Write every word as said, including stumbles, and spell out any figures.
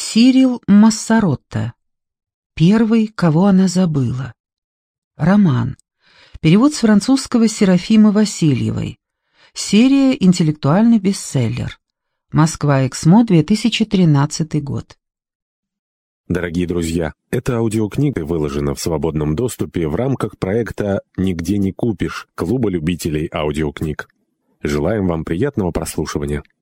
Сирил Массаротта. Первый, кого она забыла. Роман. Перевод с французского Серафимы Васильевой. Серия «Интеллектуальный бестселлер». Москва, Эксмо, две тысячи тринадцатый год. Дорогие друзья, эта аудиокнига выложена в свободном доступе в рамках проекта «Нигде не купишь» Клуба любителей аудиокниг. Желаем вам приятного прослушивания.